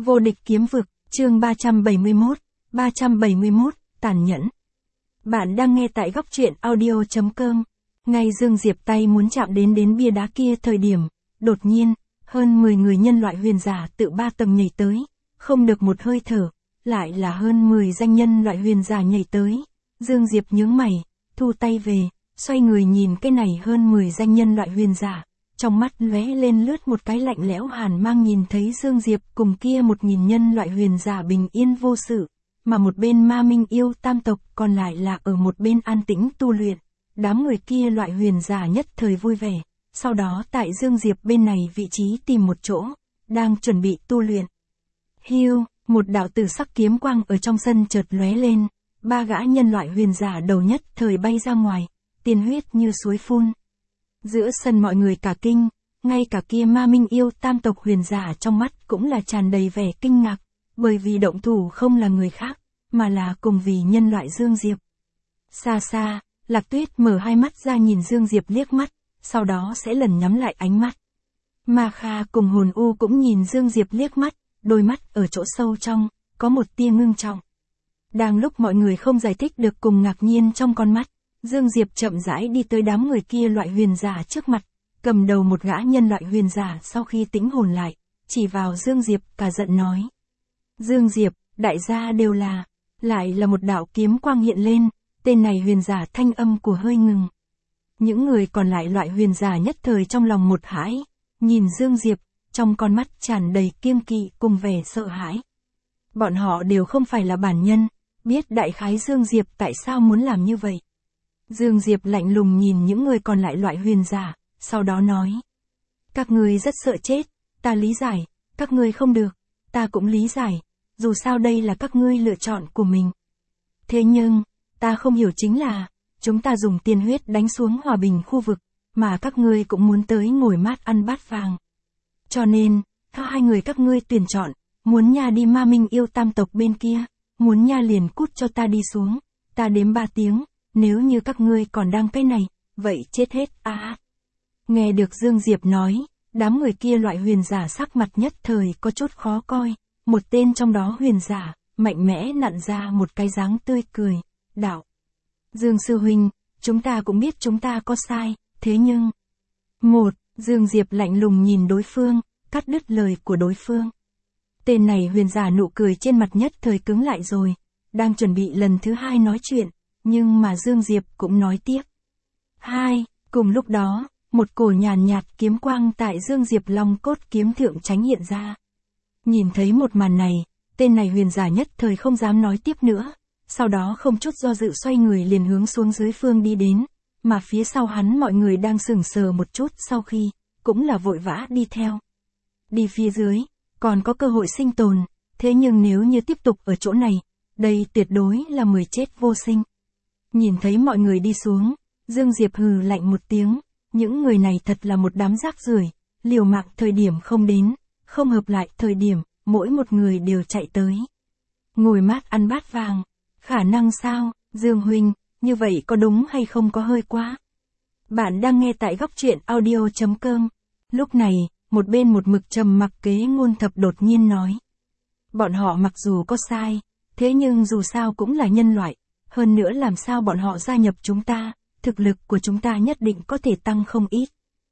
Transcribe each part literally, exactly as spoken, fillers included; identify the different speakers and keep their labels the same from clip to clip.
Speaker 1: Vô địch kiếm vực, chương ba trăm bảy mươi mốt, ba trăm bảy mươi mốt, tàn nhẫn. Bạn đang nghe tại góc truyện audio chấm com. Ngay Dương Diệp tay muốn chạm đến đến bia đá kia thời điểm, đột nhiên, hơn mười người nhân loại huyền giả tự ba tầng nhảy tới, không được một hơi thở, lại là hơn mười danh nhân loại huyền giả nhảy tới. Dương Diệp nhướng mày, thu tay về, xoay người nhìn cái này hơn mười danh nhân loại huyền giả. Trong mắt lóe lên lướt một cái lạnh lẽo hàn mang, nhìn thấy Dương Diệp cùng kia một nghìn nhân loại huyền giả bình yên vô sự, mà một bên Ma Minh yêu tam tộc còn lại là ở một bên an tĩnh tu luyện. Đám người kia loại huyền giả nhất thời vui vẻ, sau đó tại Dương Diệp bên này vị trí tìm một chỗ, đang chuẩn bị tu luyện. Hiu, một đạo tử sắc kiếm quang ở trong sân chợt lóe lên, ba gã nhân loại huyền giả đầu nhất thời bay ra ngoài, tiên huyết như suối phun. Giữa sân mọi người cả kinh, ngay cả kia Ma Minh yêu tam tộc huyền giả trong mắt cũng là tràn đầy vẻ kinh ngạc, bởi vì động thủ không là người khác, mà là cùng vì nhân loại Dương Diệp. Xa xa, Lạc Tuyết mở hai mắt ra nhìn Dương Diệp liếc mắt, sau đó sẽ lần nhắm lại ánh mắt. Ma Kha cùng Hồn U cũng nhìn Dương Diệp liếc mắt, đôi mắt ở chỗ sâu trong, có một tia ngưng trọng. Đang lúc mọi người không giải thích được cùng ngạc nhiên trong con mắt, Dương Diệp chậm rãi đi tới đám người kia loại huyền giả trước mặt, cầm đầu một gã nhân loại huyền giả sau khi tĩnh hồn lại, chỉ vào Dương Diệp cả giận nói. Dương Diệp, đại gia đều là, lại là một đạo kiếm quang hiện lên, tên này huyền giả thanh âm của hơi ngừng. Những người còn lại loại huyền giả nhất thời trong lòng một hãi, nhìn Dương Diệp, trong con mắt tràn đầy kiêng kỵ cùng vẻ sợ hãi. Bọn họ đều không phải là bản nhân, biết đại khái Dương Diệp tại sao muốn làm như vậy. Dương Diệp lạnh lùng nhìn những người còn lại loại huyền giả, sau đó nói. Các ngươi rất sợ chết, ta lý giải, các ngươi không được, ta cũng lý giải, dù sao đây là các ngươi lựa chọn của mình. Thế nhưng, ta không hiểu chính là, chúng ta dùng tiên huyết đánh xuống hòa bình khu vực, mà các ngươi cũng muốn tới ngồi mát ăn bát vàng. Cho nên, theo hai người các ngươi tuyển chọn, muốn nha đi Ma Minh yêu tam tộc bên kia, muốn nha liền cút cho ta đi xuống, ta đếm ba tiếng. Nếu như các ngươi còn đang cái này, vậy chết hết à, à. Nghe được Dương Diệp nói, đám người kia loại huyền giả sắc mặt nhất thời có chút khó coi, một tên trong đó huyền giả, mạnh mẽ nặn ra một cái dáng tươi cười, đạo. Dương sư huynh, chúng ta cũng biết chúng ta có sai, thế nhưng... Một, Dương Diệp lạnh lùng nhìn đối phương, cắt đứt lời của đối phương. Tên này huyền giả nụ cười trên mặt nhất thời cứng lại rồi, đang chuẩn bị lần thứ hai nói chuyện. Nhưng mà Dương Diệp cũng nói tiếp. Hai, cùng lúc đó, một cổ nhàn nhạt kiếm quang tại Dương Diệp long cốt kiếm thượng tránh hiện ra. Nhìn thấy một màn này, tên này huyền giả nhất thời không dám nói tiếp nữa, sau đó không chút do dự xoay người liền hướng xuống dưới phương đi đến, mà phía sau hắn mọi người đang sững sờ một chút sau khi, cũng là vội vã đi theo. Đi phía dưới, còn có cơ hội sinh tồn, thế nhưng nếu như tiếp tục ở chỗ này, đây tuyệt đối là mười chết vô sinh. Nhìn thấy mọi người đi xuống, Dương Diệp hừ lạnh một tiếng, những người này thật là một đám rác rưởi, liều mạng thời điểm không đến, không hợp lại thời điểm, mỗi một người đều chạy tới. Ngồi mát ăn bát vàng, khả năng sao, Dương huynh, như vậy có đúng hay không có hơi quá. Bạn đang nghe tại góc truyện audio chấm com. Lúc này, một bên một mực trầm mặc Kế Ngôn Thập đột nhiên nói. Bọn họ mặc dù có sai, thế nhưng dù sao cũng là nhân loại. Hơn nữa làm sao bọn họ gia nhập chúng ta, thực lực của chúng ta nhất định có thể tăng không ít.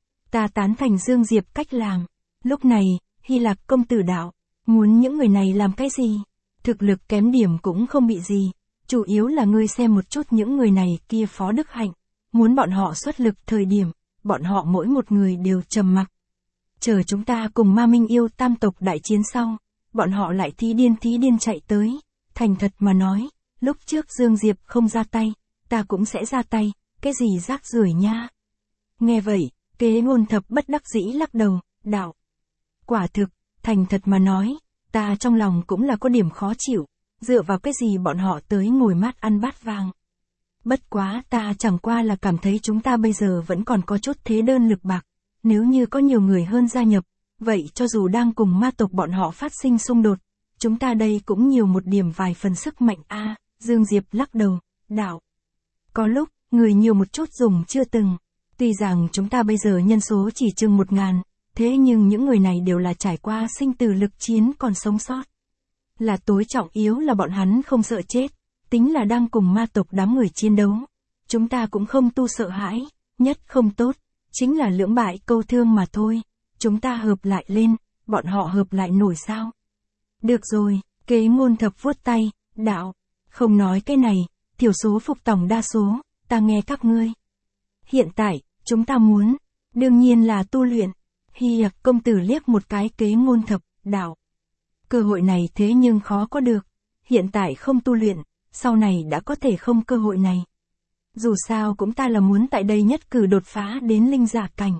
Speaker 1: Ta tán thành Dương Diệp cách làm. Lúc này, Hy Lạc công tử đạo, muốn những người này làm cái gì? Thực lực kém điểm cũng không bị gì, chủ yếu là ngươi xem một chút những người này kia phó đức hạnh. Muốn bọn họ xuất lực thời điểm, bọn họ mỗi một người đều trầm mặc. Chờ chúng ta cùng Ma Minh yêu tam tộc đại chiến sau, bọn họ lại thí điên thí điên chạy tới, thành thật mà nói. Lúc trước Dương Diệp không ra tay, ta cũng sẽ ra tay, cái gì rác rưởi nha. Nghe vậy, Kế Ngôn Thập bất đắc dĩ lắc đầu, đạo. Quả thực, thành thật mà nói, ta trong lòng cũng là có điểm khó chịu, dựa vào cái gì bọn họ tới ngồi mát ăn bát vàng. Bất quá ta chẳng qua là cảm thấy chúng ta bây giờ vẫn còn có chút thế đơn lực bạc, nếu như có nhiều người hơn gia nhập, vậy cho dù đang cùng ma tộc bọn họ phát sinh xung đột, chúng ta đây cũng nhiều một điểm vài phần sức mạnh a. À, Dương Diệp lắc đầu, đạo. Có lúc, người nhiều một chút dùng chưa từng. Tuy rằng chúng ta bây giờ nhân số chỉ chừng một ngàn, thế nhưng những người này đều là trải qua sinh tử lực chiến còn sống sót. Là tối trọng yếu là bọn hắn không sợ chết, tính là đang cùng ma tộc đám người chiến đấu. Chúng ta cũng không tu sợ hãi, nhất không tốt, chính là lưỡng bại câu thương mà thôi. Chúng ta hợp lại lên, bọn họ hợp lại nổi sao? Được rồi, Kế Ngôn Thập vuốt tay, đạo, không nói cái này, thiểu số phục tòng đa số, ta nghe các ngươi. Hiện tại, chúng ta muốn, đương nhiên là tu luyện. Hy Lặc công tử liếc một cái Kế Ngôn Thập, đạo. Cơ hội này thế nhưng khó có được, hiện tại không tu luyện, sau này đã có thể không cơ hội này. Dù sao cũng ta là muốn tại đây nhất cử đột phá đến linh giả cảnh.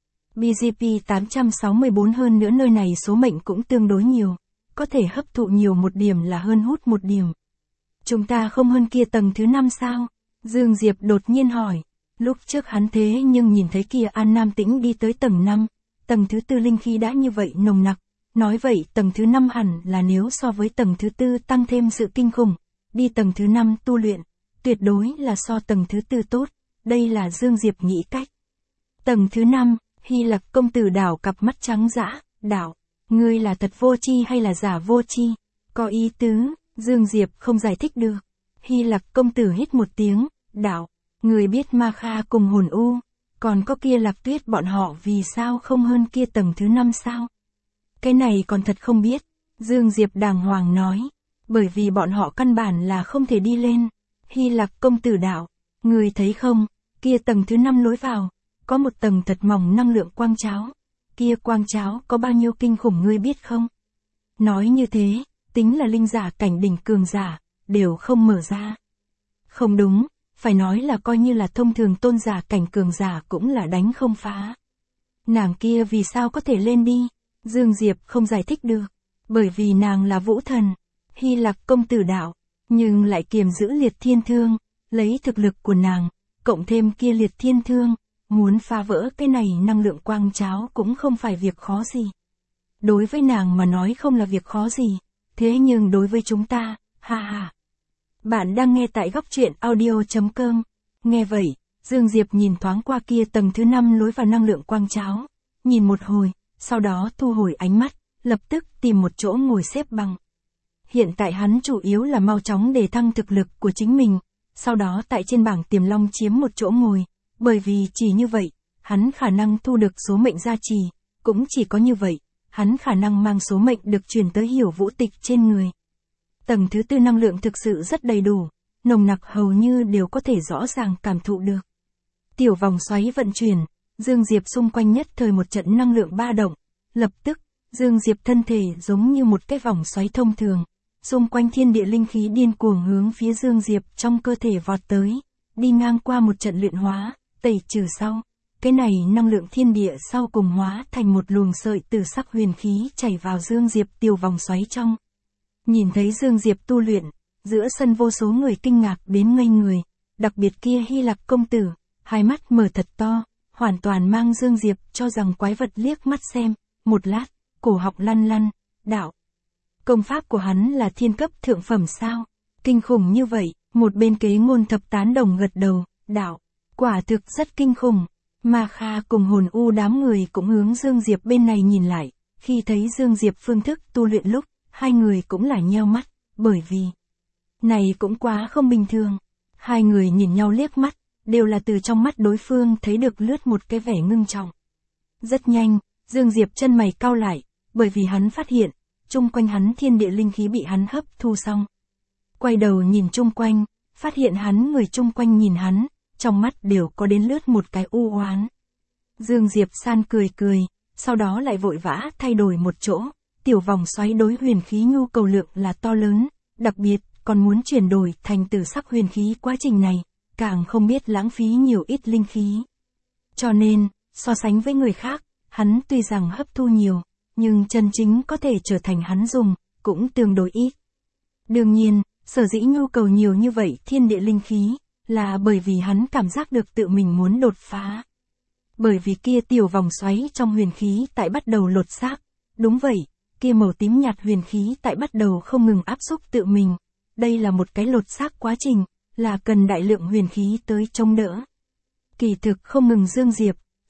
Speaker 1: bê giê pê tám sáu bốn hơn nữa nơi này số mệnh cũng tương đối nhiều, có thể hấp thụ nhiều một điểm là hơn hút một điểm. Chúng ta không hơn kia tầng thứ năm sao? Dương Diệp đột nhiên hỏi, lúc trước hắn thế nhưng nhìn thấy kia An Nam Tĩnh đi tới tầng năm, tầng thứ tư linh khí đã như vậy nồng nặc, nói vậy tầng thứ năm hẳn là nếu so với tầng thứ tư tăng thêm sự kinh khủng, đi tầng thứ năm tu luyện, tuyệt đối là so tầng thứ tư tốt, đây là Dương Diệp nghĩ cách. Tầng thứ năm, Hy Lặc công tử đảo cặp mắt trắng dã, đảo, ngươi là thật vô tri hay là giả vô tri? Có ý tứ, Dương Diệp không giải thích được. Hy Lặc công tử hít một tiếng, đảo, người biết Ma Kha cùng Hồn U, còn có kia Lạc Tuyết bọn họ vì sao không hơn kia tầng thứ năm sao? Cái này còn thật không biết, Dương Diệp đàng hoàng nói, bởi vì bọn họ căn bản là không thể đi lên. Hy Lặc công tử đạo, người thấy không, kia tầng thứ năm lối vào, có một tầng thật mỏng năng lượng quang cháo, kia quang cháo có bao nhiêu kinh khủng ngươi biết không? Nói như thế, tính là linh giả cảnh đỉnh cường giả, đều không mở ra. Không đúng, phải nói là coi như là thông thường tôn giả cảnh cường giả cũng là đánh không phá. Nàng kia vì sao có thể lên đi? Dương Diệp không giải thích được, bởi vì nàng là vũ thần. Hy Lặc công tử đạo, nhưng lại kiềm giữ liệt thiên thương, lấy thực lực của nàng, cộng thêm kia liệt thiên thương, muốn phá vỡ cái này năng lượng quang cháo cũng không phải việc khó gì. Đối với nàng mà nói không là việc khó gì, thế nhưng đối với chúng ta, ha ha. Bạn đang nghe tại góc truyện audio chấm com. Nghe vậy, Dương Diệp nhìn thoáng qua kia tầng thứ năm lối vào năng lượng quang cháo, nhìn một hồi, sau đó thu hồi ánh mắt, lập tức tìm một chỗ ngồi xếp bằng. Hiện tại hắn chủ yếu là mau chóng đề thăng thực lực của chính mình, sau đó tại trên bảng tiềm long chiếm một chỗ ngồi, bởi vì chỉ như vậy, hắn khả năng thu được số mệnh gia trì, cũng chỉ có như vậy, hắn khả năng mang số mệnh được truyền tới Hiểu Vũ Tịch trên người. Tầng thứ tư năng lượng thực sự rất đầy đủ, nồng nặc hầu như đều có thể rõ ràng cảm thụ được. Tiểu vòng xoáy vận chuyển, Dương Diệp xung quanh nhất thời một trận năng lượng ba động, lập tức, Dương Diệp thân thể giống như một cái vòng xoáy thông thường, xung quanh thiên địa linh khí điên cuồng hướng phía Dương Diệp trong cơ thể vọt tới, đi ngang qua một trận luyện hóa, tẩy trừ sau, cái này năng lượng thiên địa sau cùng hóa thành một luồng sợi tử sắc huyền khí chảy vào Dương Diệp tiểu vòng xoáy trong. Nhìn thấy Dương Diệp tu luyện, giữa sân vô số người kinh ngạc đến ngây người, đặc biệt kia Hy Lặc công tử, hai mắt mở thật to, hoàn toàn mang Dương Diệp cho rằng quái vật liếc mắt xem, một lát, cổ họng lăn lăn, đạo. Công pháp của hắn là thiên cấp thượng phẩm sao? Kinh khủng như vậy, một bên Kế Ngôn Thập tán đồng gật đầu, đạo. Quả thực rất kinh khủng. Ma Kha cùng Hồn U đám người cũng hướng Dương Diệp bên này nhìn lại, khi thấy Dương Diệp phương thức tu luyện lúc, hai người cũng là nheo mắt, bởi vì này cũng quá không bình thường. Hai người nhìn nhau liếc mắt, đều là từ trong mắt đối phương thấy được lướt một cái vẻ ngưng trọng. Rất nhanh, Dương Diệp chân mày cau lại, bởi vì hắn phát hiện, chung quanh hắn thiên địa linh khí bị hắn hấp thu xong. Quay đầu nhìn chung quanh, phát hiện hắn người chung quanh nhìn hắn, trong mắt đều có đến lướt một cái u oán. Dương Diệp san cười cười, sau đó lại vội vã thay đổi một chỗ, tiểu vòng xoáy đối huyền khí nhu cầu lượng là to lớn, đặc biệt còn muốn chuyển đổi thành tử sắc huyền khí, quá trình này, càng không biết lãng phí nhiều ít linh khí. Cho nên, so sánh với người khác, hắn tuy rằng hấp thu nhiều, nhưng chân chính có thể trở thành hắn dùng, cũng tương đối ít. Đương nhiên, sở dĩ nhu cầu nhiều như vậy thiên địa linh khí, là bởi vì hắn cảm giác được tự mình muốn đột phá. Bởi vì kia tiểu vòng xoáy trong huyền khí tại bắt đầu lột xác, đúng vậy, kia màu tím nhạt huyền khí tại bắt đầu không ngừng áp xúc tự mình. Đây là một cái lột xác quá trình, là cần đại lượng huyền khí tới chống đỡ. Kỳ thực không ngừng Dương Diệp,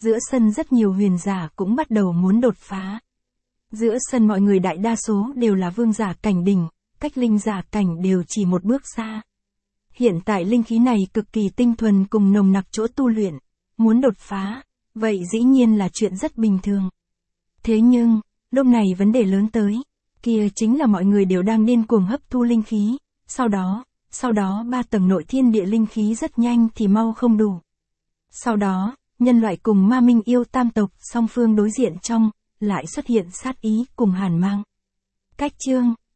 Speaker 1: giữa sân rất nhiều huyền giả cũng bắt đầu muốn đột phá. Giữa sân mọi người đại đa số đều là vương giả cảnh đỉnh, cách linh giả cảnh đều chỉ một bước xa. Hiện tại linh khí này cực kỳ tinh thuần cùng nồng nặc chỗ tu luyện, muốn đột phá, vậy dĩ nhiên là chuyện rất bình thường. Thế nhưng, lúc này vấn đề lớn tới, kia chính là mọi người đều đang điên cuồng hấp thu linh khí, sau đó, sau đó ba tầng nội thiên địa linh khí rất nhanh thì mau không đủ. Sau đó, nhân loại cùng ma minh yêu tam tộc song phương đối diện trong, lại xuất hiện sát ý cùng hàn mang. Cách chương